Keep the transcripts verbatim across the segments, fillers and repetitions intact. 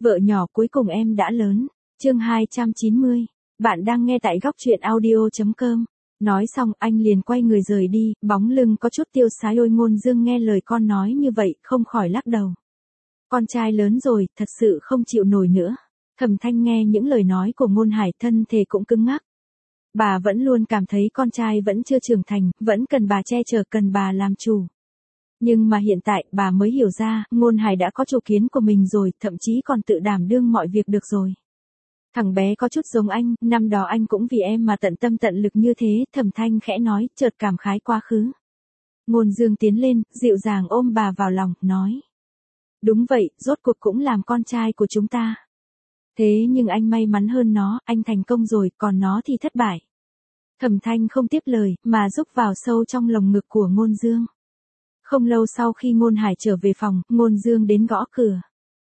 Vợ nhỏ cuối cùng em đã lớn. Chương hai trăm chín mươi. Bạn đang nghe tại góc truyện audio chấm com. Nói xong anh liền quay người rời đi, bóng lưng có chút tiêu sái. Ôi Ngôn Dương nghe lời con nói như vậy, không khỏi lắc đầu. Con trai lớn rồi, thật sự không chịu nổi nữa. Thẩm Thanh nghe những lời nói của Ngôn Hải, thân thể cũng cứng ngắc. Bà vẫn luôn cảm thấy con trai vẫn chưa trưởng thành, vẫn cần bà che chở, cần bà làm chủ. Nhưng mà hiện tại bà mới hiểu ra, Ngôn Hải đã có chủ kiến của mình rồi, thậm chí còn tự đảm đương mọi việc được rồi. Thằng bé có chút giống anh, năm đó anh cũng vì em mà tận tâm tận lực như thế. Thẩm Thanh khẽ nói, chợt cảm khái quá khứ. Ngôn Dương tiến lên, dịu dàng ôm bà vào lòng, nói. Đúng vậy, rốt cuộc cũng làm con trai của chúng ta. Thế nhưng anh may mắn hơn nó, anh thành công rồi, còn nó thì thất bại. Thẩm Thanh không tiếp lời, mà rúc vào sâu trong lồng ngực của Ngôn Dương. Không lâu sau khi Ngôn Hải trở về phòng, Ngôn Dương đến gõ cửa.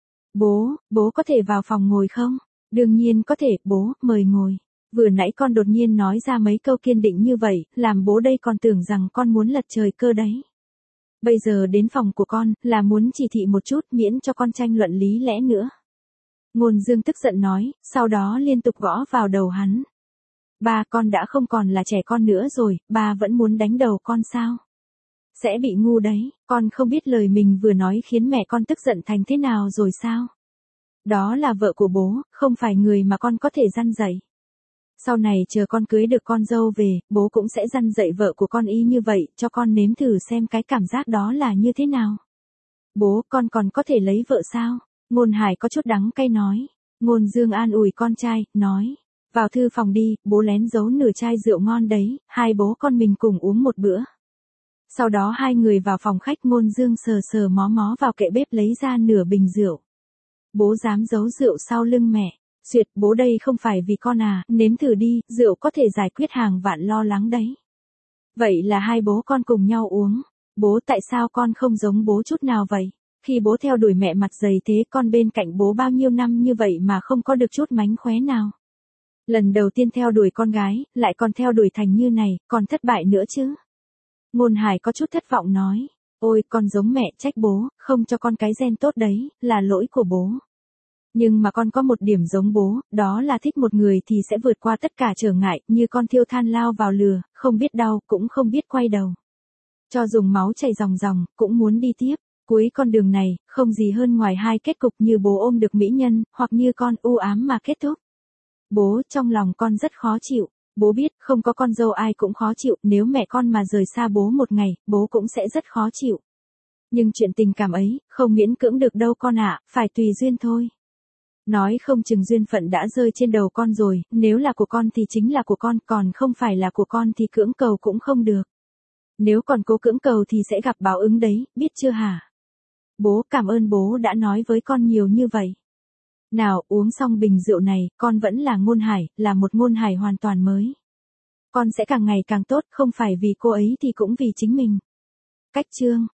Bố, bố có thể vào phòng ngồi không? Đương nhiên có thể, bố, mời ngồi. Vừa nãy con đột nhiên nói ra mấy câu kiên định như vậy, làm bố đây còn tưởng rằng con muốn lật trời cơ đấy. Bây giờ đến phòng của con, là muốn chỉ thị một chút, miễn cho con tranh luận lý lẽ nữa. Ngôn Dương tức giận nói, sau đó liên tục gõ vào đầu hắn. Ba, con đã không còn là trẻ con nữa rồi, ba vẫn muốn đánh đầu con sao? Sẽ bị ngu đấy, con không biết lời mình vừa nói khiến mẹ con tức giận thành thế nào rồi sao? Đó là vợ của bố, không phải người mà con có thể răn dạy. Sau này chờ con cưới được con dâu về, bố cũng sẽ răn dạy vợ của con y như vậy, cho con nếm thử xem cái cảm giác đó là như thế nào. Bố, con còn có thể lấy vợ sao? Ngôn Hải có chút đắng cay nói. Ngôn Dương an ủi con trai, nói. Vào thư phòng đi, bố lén giấu nửa chai rượu ngon đấy, hai bố con mình cùng uống một bữa. Sau đó hai người vào phòng khách. Ngôn Dương sờ sờ mó mó vào kệ bếp lấy ra nửa bình rượu. Bố dám giấu rượu sau lưng mẹ. Duyệt, bố đây không phải vì con à, nếm thử đi, rượu có thể giải quyết hàng vạn lo lắng đấy. Vậy là hai bố con cùng nhau uống. Bố, tại sao con không giống bố chút nào vậy? Khi bố theo đuổi mẹ mặt dày thế, con bên cạnh bố bao nhiêu năm như vậy mà không có được chút mánh khóe nào. Lần đầu tiên theo đuổi con gái, lại còn theo đuổi thành như này, còn thất bại nữa chứ. Ngôn Hải có chút thất vọng nói. Ôi, con giống mẹ, trách bố, không cho con cái gen tốt đấy, là lỗi của bố. Nhưng mà con có một điểm giống bố, đó là thích một người thì sẽ vượt qua tất cả trở ngại, như con thiêu than lao vào lửa, không biết đau, cũng không biết quay đầu. Cho dùng máu chảy ròng ròng, cũng muốn đi tiếp. Cuối con đường này, không gì hơn ngoài hai kết cục, như bố ôm được mỹ nhân, hoặc như con u ám mà kết thúc. Bố, trong lòng con rất khó chịu. Bố biết, không có con dâu ai cũng khó chịu, nếu mẹ con mà rời xa bố một ngày, bố cũng sẽ rất khó chịu. Nhưng chuyện tình cảm ấy, không miễn cưỡng được đâu con ạ, phải tùy duyên thôi. Nói không chừng duyên phận đã rơi trên đầu con rồi, nếu là của con thì chính là của con, còn không phải là của con thì cưỡng cầu cũng không được. Nếu còn cố cưỡng cầu thì sẽ gặp báo ứng đấy, biết chưa hả? Bố, cảm ơn bố đã nói với con nhiều như vậy. Nào, uống xong bình rượu này, con vẫn là Ngôn Hải, là một Ngôn Hải hoàn toàn mới. Con sẽ càng ngày càng tốt, không phải vì cô ấy thì cũng vì chính mình. Cách chương.